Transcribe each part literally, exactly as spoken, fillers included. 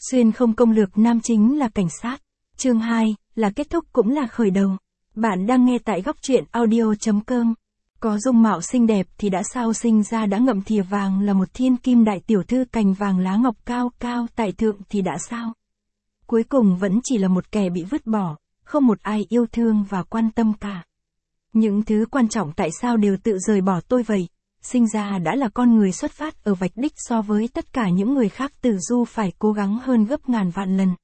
Xuyên không công lược nam chính là cảnh sát. Chương hai, là kết thúc cũng là khởi đầu. Bạn đang nghe tại góc truyện audio chấm com. Có dung mạo xinh đẹp thì đã sao sinh ra đã ngậm thìa vàng là một thiên kim đại tiểu thư cành vàng lá ngọc cao cao tại thượng thì đã sao? Cuối cùng vẫn chỉ là một kẻ bị vứt bỏ, không một ai yêu thương và quan tâm cả. Những thứ quan trọng tại sao đều tự rời bỏ tôi vậy? Sinh ra đã là con người xuất phát ở vạch đích so với tất cả những người khác. Tử Du phải cố gắng hơn gấp ngàn vạn lần.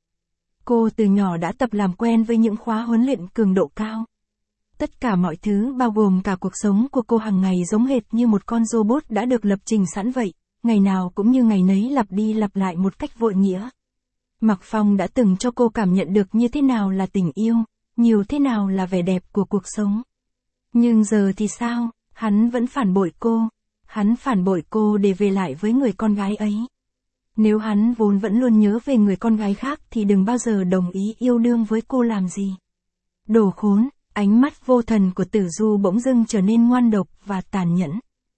Cô từ nhỏ đã tập làm quen với những khóa huấn luyện cường độ cao. Tất cả mọi thứ bao gồm cả cuộc sống của cô hàng ngày giống hệt như một con robot đã được lập trình sẵn vậy, ngày nào cũng như ngày nấy lặp đi lặp lại một cách vội nghĩa. Mạc Phong đã từng cho cô cảm nhận được như thế nào là tình yêu, nhiều thế nào là vẻ đẹp của cuộc sống. Nhưng giờ thì sao? Hắn vẫn phản bội cô. Hắn phản bội cô để về lại với người con gái ấy. Nếu hắn vốn vẫn luôn nhớ về người con gái khác thì đừng bao giờ đồng ý yêu đương với cô làm gì. Đồ khốn, ánh mắt vô thần của Tử Du bỗng dưng trở nên ngoan độc và tàn nhẫn.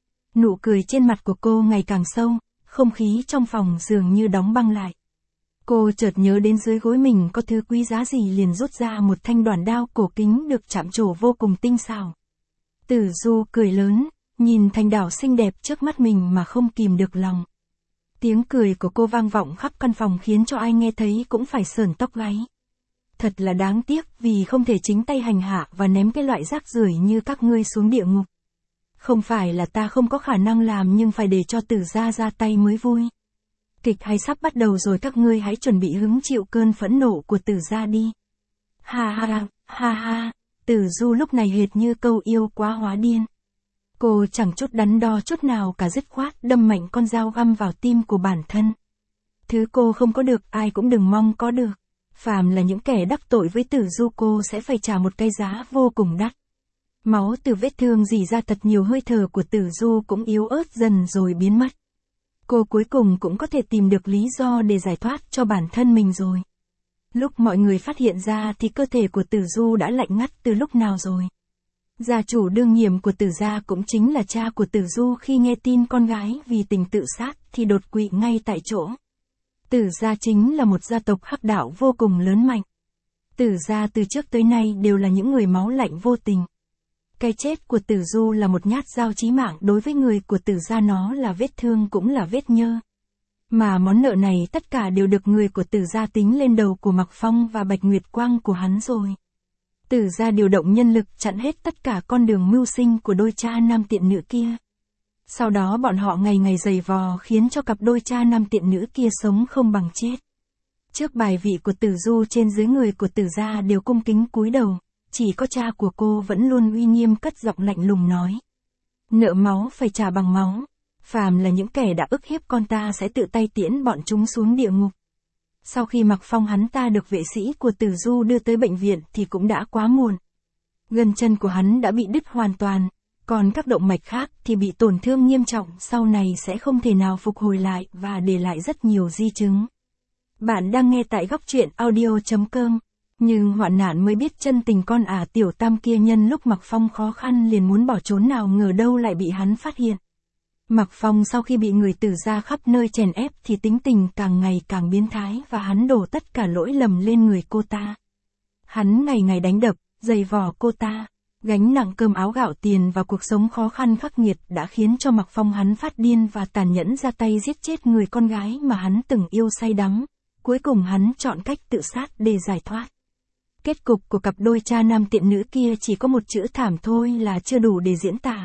Nụ cười trên mặt của cô ngày càng sâu, không khí trong phòng dường như đóng băng lại. Cô chợt nhớ đến dưới gối mình có thứ quý giá gì liền rút ra một thanh đoản đao cổ kính được chạm trổ vô cùng tinh xảo. Tử Du cười lớn, nhìn thanh đảo xinh đẹp trước mắt mình mà không kìm được lòng. Tiếng cười của cô vang vọng khắp căn phòng khiến cho ai nghe thấy cũng phải sởn tóc gáy. Thật là đáng tiếc vì không thể chính tay hành hạ và ném cái loại rác rưởi như các ngươi xuống địa ngục. Không phải là ta không có khả năng làm nhưng phải để cho Tử gia ra tay mới vui. Kịch hay sắp bắt đầu rồi, các ngươi hãy chuẩn bị hứng chịu cơn phẫn nộ của Tử gia đi. Ha ha, ha ha, Tử Du lúc này hệt như câu yêu quá hóa điên. Cô chẳng chút đắn đo chút nào cả, dứt khoát đâm mạnh con dao găm vào tim của bản thân. Thứ cô không có được ai cũng đừng mong có được. Phàm là những kẻ đắc tội với Tử Du cô sẽ phải trả một cái giá vô cùng đắt. Máu từ vết thương rỉ ra thật nhiều, hơi thở của Tử Du cũng yếu ớt dần rồi biến mất. Cô cuối cùng cũng có thể tìm được lý do để giải thoát cho bản thân mình rồi. Lúc mọi người phát hiện ra thì cơ thể của Tử Du đã lạnh ngắt từ lúc nào rồi. Gia chủ đương nhiệm của Tử gia cũng chính là cha của Tử Du khi nghe tin con gái vì tình tự sát thì đột quỵ ngay tại chỗ. Tử gia chính là một gia tộc hắc đạo vô cùng lớn mạnh. Tử gia từ trước tới nay đều là những người máu lạnh vô tình. Cái chết của Tử Du là một nhát dao chí mạng đối với người của Tử gia, nó là vết thương cũng là vết nhơ. Mà món nợ này tất cả đều được người của Tử gia tính lên đầu của Mạc Phong và Bạch Nguyệt Quang của hắn rồi. Tử gia điều động nhân lực chặn hết tất cả con đường mưu sinh của đôi cha nam tiện nữ kia. Sau đó bọn họ ngày ngày giày vò khiến cho cặp đôi cha nam tiện nữ kia sống không bằng chết. Trước bài vị của Tử Du, trên dưới người của Tử gia đều cung kính cúi đầu, chỉ có cha của cô vẫn luôn uy nghiêm cất giọng lạnh lùng nói: nợ máu phải trả bằng máu, phàm là những kẻ đã ức hiếp con ta sẽ tự tay tiễn bọn chúng xuống địa ngục. Sau khi Mạc Phong hắn ta được vệ sĩ của Tử Du đưa tới bệnh viện thì cũng đã quá muộn. Gân chân của hắn đã bị đứt hoàn toàn, còn các động mạch khác thì bị tổn thương nghiêm trọng, sau này sẽ không thể nào phục hồi lại và để lại rất nhiều di chứng. Bạn đang nghe tại góc truyện audio chấm com. Nhưng hoạn nạn mới biết chân tình con ả tiểu tam kia, nhân lúc Mạc Phong khó khăn liền muốn bỏ trốn, nào ngờ đâu lại bị hắn phát hiện. Mạc Phong sau khi bị người Tử gia khắp nơi chèn ép thì tính tình càng ngày càng biến thái và hắn đổ tất cả lỗi lầm lên người cô ta. Hắn ngày ngày đánh đập, giày vò cô ta, gánh nặng cơm áo gạo tiền và cuộc sống khó khăn khắc nghiệt đã khiến cho Mạc Phong hắn phát điên và tàn nhẫn ra tay giết chết người con gái mà hắn từng yêu say đắm. Cuối cùng hắn chọn cách tự sát để giải thoát. Kết cục của cặp đôi cha nam tiện nữ kia chỉ có một chữ thảm thôi là chưa đủ để diễn tả.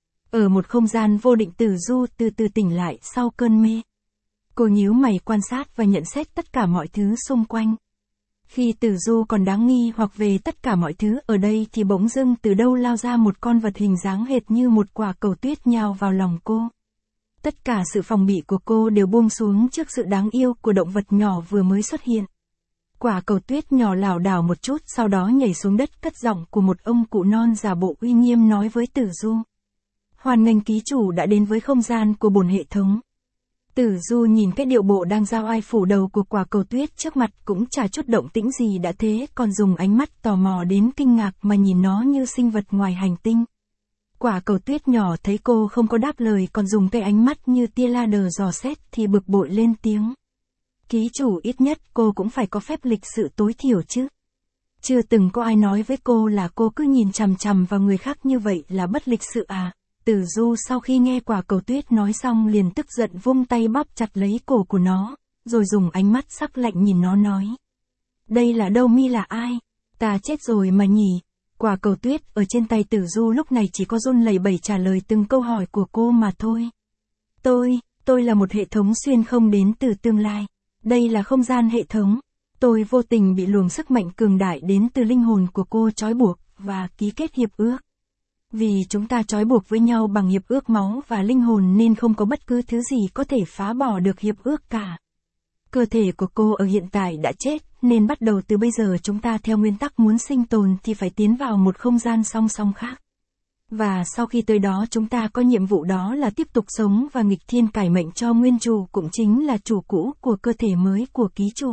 Ở một không gian vô định, Tử Du từ từ tỉnh lại sau cơn mê. Cô nhíu mày quan sát và nhận xét tất cả mọi thứ xung quanh. Khi Tử Du còn đáng nghi hoặc về tất cả mọi thứ ở đây thì bỗng dưng từ đâu lao ra một con vật hình dáng hệt như một quả cầu tuyết nhào vào lòng cô. Tất cả sự phòng bị của cô đều buông xuống trước sự đáng yêu của động vật nhỏ vừa mới xuất hiện. Quả cầu tuyết nhỏ lảo đảo một chút, sau đó nhảy xuống đất, cất giọng của một ông cụ non giả bộ uy nghiêm nói với Tử Du: hoan nghênh ký chủ đã đến với không gian của bổn hệ thống. Tử Du nhìn cái điệu bộ đang giao ai phủ đầu của quả cầu tuyết trước mặt cũng chả chút động tĩnh gì đã thế, còn dùng ánh mắt tò mò đến kinh ngạc mà nhìn nó như sinh vật ngoài hành tinh. Quả cầu tuyết nhỏ thấy cô không có đáp lời còn dùng cái ánh mắt như tia laser dò xét thì bực bội lên tiếng: Ký chủ ít nhất cô cũng phải có phép lịch sự tối thiểu chứ. Chưa từng có ai nói với cô là cô cứ nhìn chằm chằm vào người khác như vậy là bất lịch sự à. Tử Du sau khi nghe Quả Cầu Tuyết nói xong liền tức giận vung tay bóp chặt lấy cổ của nó, rồi dùng ánh mắt sắc lạnh nhìn nó nói. Đây là đâu mi là ai? Ta chết rồi mà nhỉ? Quả Cầu Tuyết ở trên tay Tử Du lúc này chỉ có run lẩy bẩy trả lời từng câu hỏi của cô mà thôi. Tôi, tôi là một hệ thống xuyên không đến từ tương lai. Đây là không gian hệ thống. Tôi vô tình bị luồng sức mạnh cường đại đến từ linh hồn của cô trói buộc, và ký kết hiệp ước. Vì chúng ta trói buộc với nhau bằng hiệp ước máu và linh hồn nên không có bất cứ thứ gì có thể phá bỏ được hiệp ước cả. Cơ thể của cô ở hiện tại đã chết, nên bắt đầu từ bây giờ chúng ta theo nguyên tắc muốn sinh tồn thì phải tiến vào một không gian song song khác. Và sau khi tới đó chúng ta có nhiệm vụ đó là tiếp tục sống và nghịch thiên cải mệnh cho nguyên chủ cũng chính là chủ cũ của cơ thể mới của ký chủ.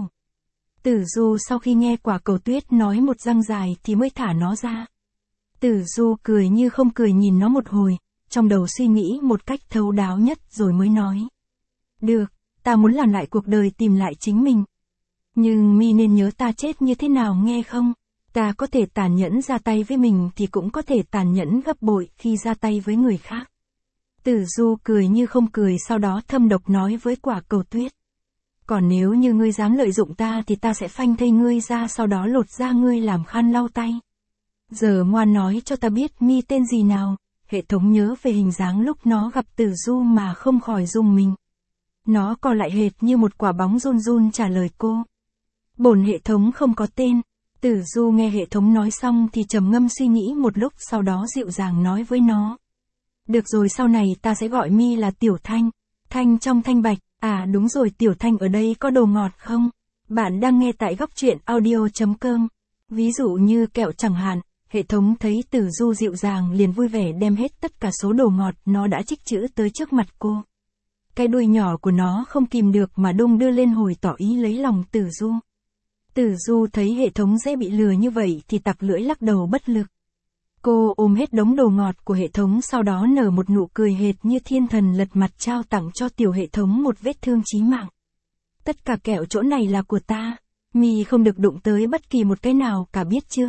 Tử Du sau khi nghe Quả Cầu Tuyết nói một răng dài thì mới thả nó ra. Tử Du cười như không cười nhìn nó một hồi, trong đầu suy nghĩ một cách thấu đáo nhất rồi mới nói. Được, ta muốn làm lại cuộc đời tìm lại chính mình. Nhưng mi nên nhớ ta chết như thế nào nghe không? Ta có thể tàn nhẫn ra tay với mình thì cũng có thể tàn nhẫn gấp bội khi ra tay với người khác. Tử Du cười như không cười sau đó thâm độc nói với Quả Cầu Tuyết. Còn nếu như ngươi dám lợi dụng ta thì ta sẽ phanh thây ngươi ra sau đó lột da ngươi làm khăn lau tay. Giờ ngoan nói cho ta biết mi tên gì nào. Hệ thống nhớ về hình dáng lúc nó gặp Tử Du mà không khỏi rùng mình. Nó co lại hệt như một quả bóng run run trả lời cô. Bổn hệ thống không có tên. Tử Du nghe hệ thống nói xong thì trầm ngâm suy nghĩ một lúc sau đó dịu dàng nói với nó. Được rồi, sau này ta sẽ gọi mi là Tiểu Thanh. Thanh trong thanh bạch. À đúng rồi, Tiểu Thanh ở đây có đồ ngọt không? Bạn đang nghe tại góc truyện audio chấm com. Ví dụ như kẹo chẳng hạn. Hệ thống thấy Tử Du dịu dàng liền vui vẻ đem hết tất cả số đồ ngọt nó đã tích trữ tới trước mặt cô. Cái đuôi nhỏ của nó không kìm được mà đung đưa lên hồi tỏ ý lấy lòng Tử Du. Tử Du thấy hệ thống dễ bị lừa như vậy thì tặc lưỡi lắc đầu bất lực. Cô ôm hết đống đồ ngọt của hệ thống sau đó nở một nụ cười hệt như thiên thần lật mặt trao tặng cho tiểu hệ thống một vết thương chí mạng. Tất cả kẹo chỗ này là của ta, mi không được đụng tới bất kỳ một cái nào cả biết chưa?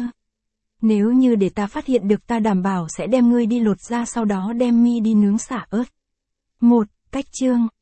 Nếu như để ta phát hiện được ta đảm bảo sẽ đem ngươi đi lột da sau đó đem mi đi nướng xả ớt. Một, cách chương.